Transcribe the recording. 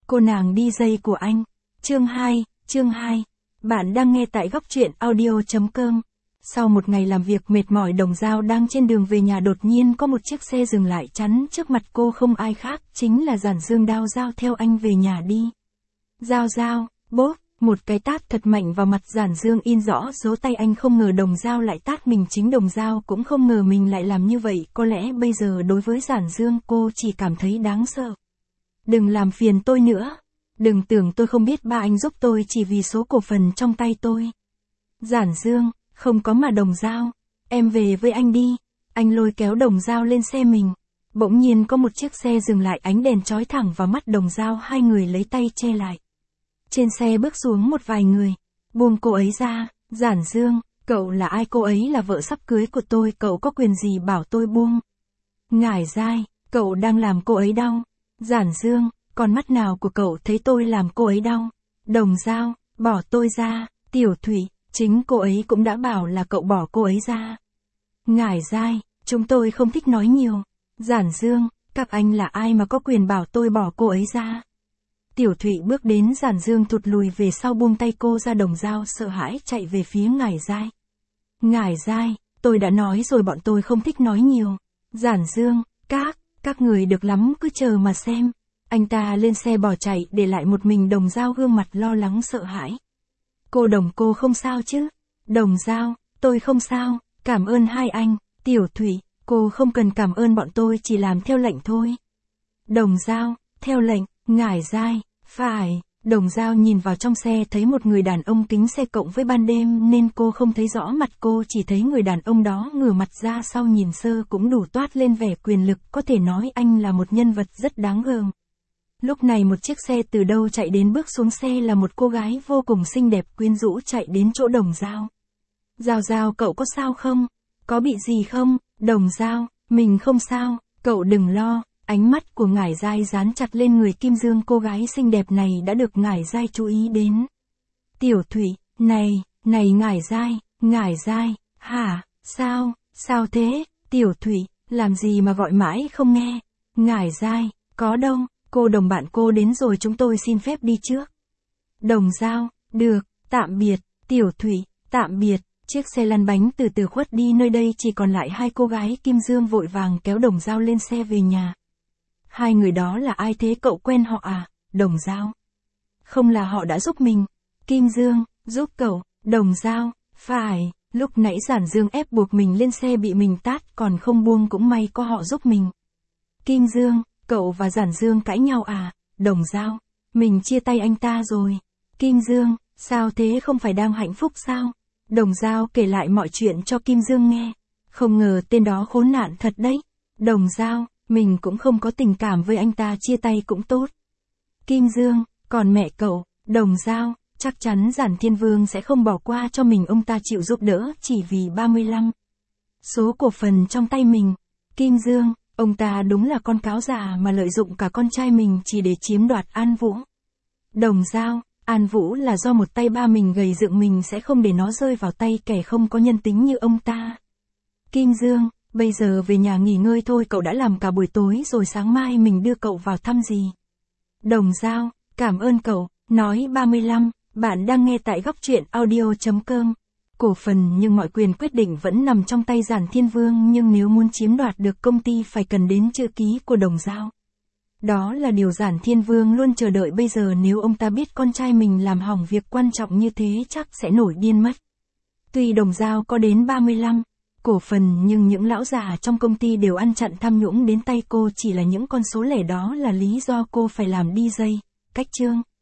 Cô nàng DJ của anh. Chương 2. Bạn đang nghe tại góc truyện audio.com. Sau một ngày làm việc mệt mỏi, Đồng Dao đang trên đường về nhà, đột nhiên có một chiếc xe dừng lại chắn trước mặt cô, không ai khác, chính là Giản Dương. Dao theo anh về nhà đi. Dao, bốp, một cái tát thật mạnh vào mặt Giản Dương in rõ dấu tay anh. Không ngờ Đồng Dao lại tát mình, chính Đồng Dao cũng không ngờ mình lại làm như vậy. Có lẽ bây giờ đối với Giản Dương cô chỉ cảm thấy đáng sợ. Đừng làm phiền tôi nữa. Đừng tưởng tôi không biết ba anh giúp tôi chỉ vì số cổ phần trong tay tôi. Giản Dương, không có mà Đồng Dao. Em về với anh đi. Anh lôi kéo Đồng Dao lên xe mình. Bỗng nhiên có một chiếc xe dừng lại, ánh đèn chói thẳng vào mắt Đồng Dao, hai người lấy tay che lại. Trên xe bước xuống một vài người. Buông cô ấy ra. Giản Dương, cậu là ai? Cô ấy là vợ sắp cưới của tôi, cậu có quyền gì bảo tôi buông? Ngải dai, cậu đang làm cô ấy đau. Giản Dương, con mắt nào của cậu thấy tôi làm cô ấy đau? Đồng Dao, bỏ tôi ra. Tiểu Thủy, chính cô ấy cũng đã bảo là cậu bỏ cô ấy ra. Ngải dai, chúng tôi không thích nói nhiều. Giản Dương, các anh là ai mà có quyền bảo tôi bỏ cô ấy ra? Tiểu Thụy bước đến, Giản Dương thụt lùi về sau, buông tay cô ra. Đồng Dao sợ hãi chạy về phía Ngải dai. Ngải dai, tôi đã nói rồi, bọn tôi không thích nói nhiều. Giản Dương, các người được lắm, cứ chờ mà xem. Anh ta lên xe bỏ chạy, để lại một mình Đồng Dao gương mặt lo lắng sợ hãi. Cô không sao chứ? Đồng Dao, tôi không sao, cảm ơn hai anh. Tiểu Thụy, cô không cần cảm ơn, bọn tôi chỉ làm theo lệnh thôi. Đồng Dao, theo lệnh. Ngải dai, phải. Đồng Dao nhìn vào trong xe thấy một người đàn ông, kính xe cộng với ban đêm nên cô không thấy rõ mặt, cô chỉ thấy người đàn ông đó ngửa mặt ra sau, nhìn sơ cũng đủ toát lên vẻ quyền lực, có thể nói anh là một nhân vật rất đáng gờm. Lúc này một chiếc xe từ đâu chạy đến, bước xuống xe là một cô gái vô cùng xinh đẹp quyến rũ, chạy đến chỗ Đồng Dao. Dao, cậu có sao không? Có bị gì không? Đồng Dao, mình không sao, cậu đừng lo. Ánh mắt của Ngải dai dán chặt lên người Kim Dương, cô gái xinh đẹp này đã được Ngải dai chú ý đến. Tiểu Thụy, này, Ngải dai, hả, sao thế? Tiểu Thụy, làm gì mà gọi mãi không nghe? Ngải dai, có đâu, cô Đồng bạn cô đến rồi, chúng tôi xin phép đi trước. Đồng Dao, được, tạm biệt. Tiểu Thụy, tạm biệt. Chiếc xe lăn bánh từ từ khuất đi, nơi đây chỉ còn lại hai cô gái. Kim Dương vội vàng kéo Đồng Dao lên xe về nhà. Hai người đó là ai thế, cậu quen họ à? Đồng Dao, không, là họ đã giúp mình. Kim Dương, giúp cậu? Đồng Dao, phải, lúc nãy Giản Dương ép buộc mình lên xe bị mình tát còn không buông, cũng may có họ giúp mình. Kim Dương, cậu và Giản Dương cãi nhau à? Đồng Dao, mình chia tay anh ta rồi. Kim Dương, sao thế, không phải đang hạnh phúc sao? Đồng Dao kể lại mọi chuyện cho Kim Dương nghe. Không ngờ tên đó khốn nạn thật đấy. Đồng Dao, mình cũng không có tình cảm với anh ta, chia tay cũng tốt. Kim Dương, còn mẹ cậu? Đồng Dao, chắc chắn Giản Thiên Vương sẽ không bỏ qua cho mình, ông ta chịu giúp đỡ chỉ vì 35 số cổ phần trong tay mình. Kim Dương, ông ta đúng là con cáo già mà lợi dụng cả con trai mình chỉ để chiếm đoạt An Vũ. Đồng Dao, An Vũ là do một tay ba mình gầy dựng, mình sẽ không để nó rơi vào tay kẻ không có nhân tính như ông ta. Kim Dương, bây giờ về nhà nghỉ ngơi thôi, cậu đã làm cả buổi tối rồi, sáng mai mình đưa cậu vào thăm gì. Đồng Dao, cảm ơn cậu. Nói 35, bạn đang nghe tại góc truyện audio.com. Cổ phần nhưng mọi quyền quyết định vẫn nằm trong tay Giản Thiên Vương, nhưng nếu muốn chiếm đoạt được công ty phải cần đến chữ ký của Đồng Dao. Đó là điều Giản Thiên Vương luôn chờ đợi, bây giờ nếu ông ta biết con trai mình làm hỏng việc quan trọng như thế chắc sẽ nổi điên mất. Tuy Đồng Dao có đến 35 cổ phần nhưng những lão già trong công ty đều ăn chặn tham nhũng đến tay cô, chỉ là những con số lẻ, đó là lý do cô phải làm DJ. Cách chương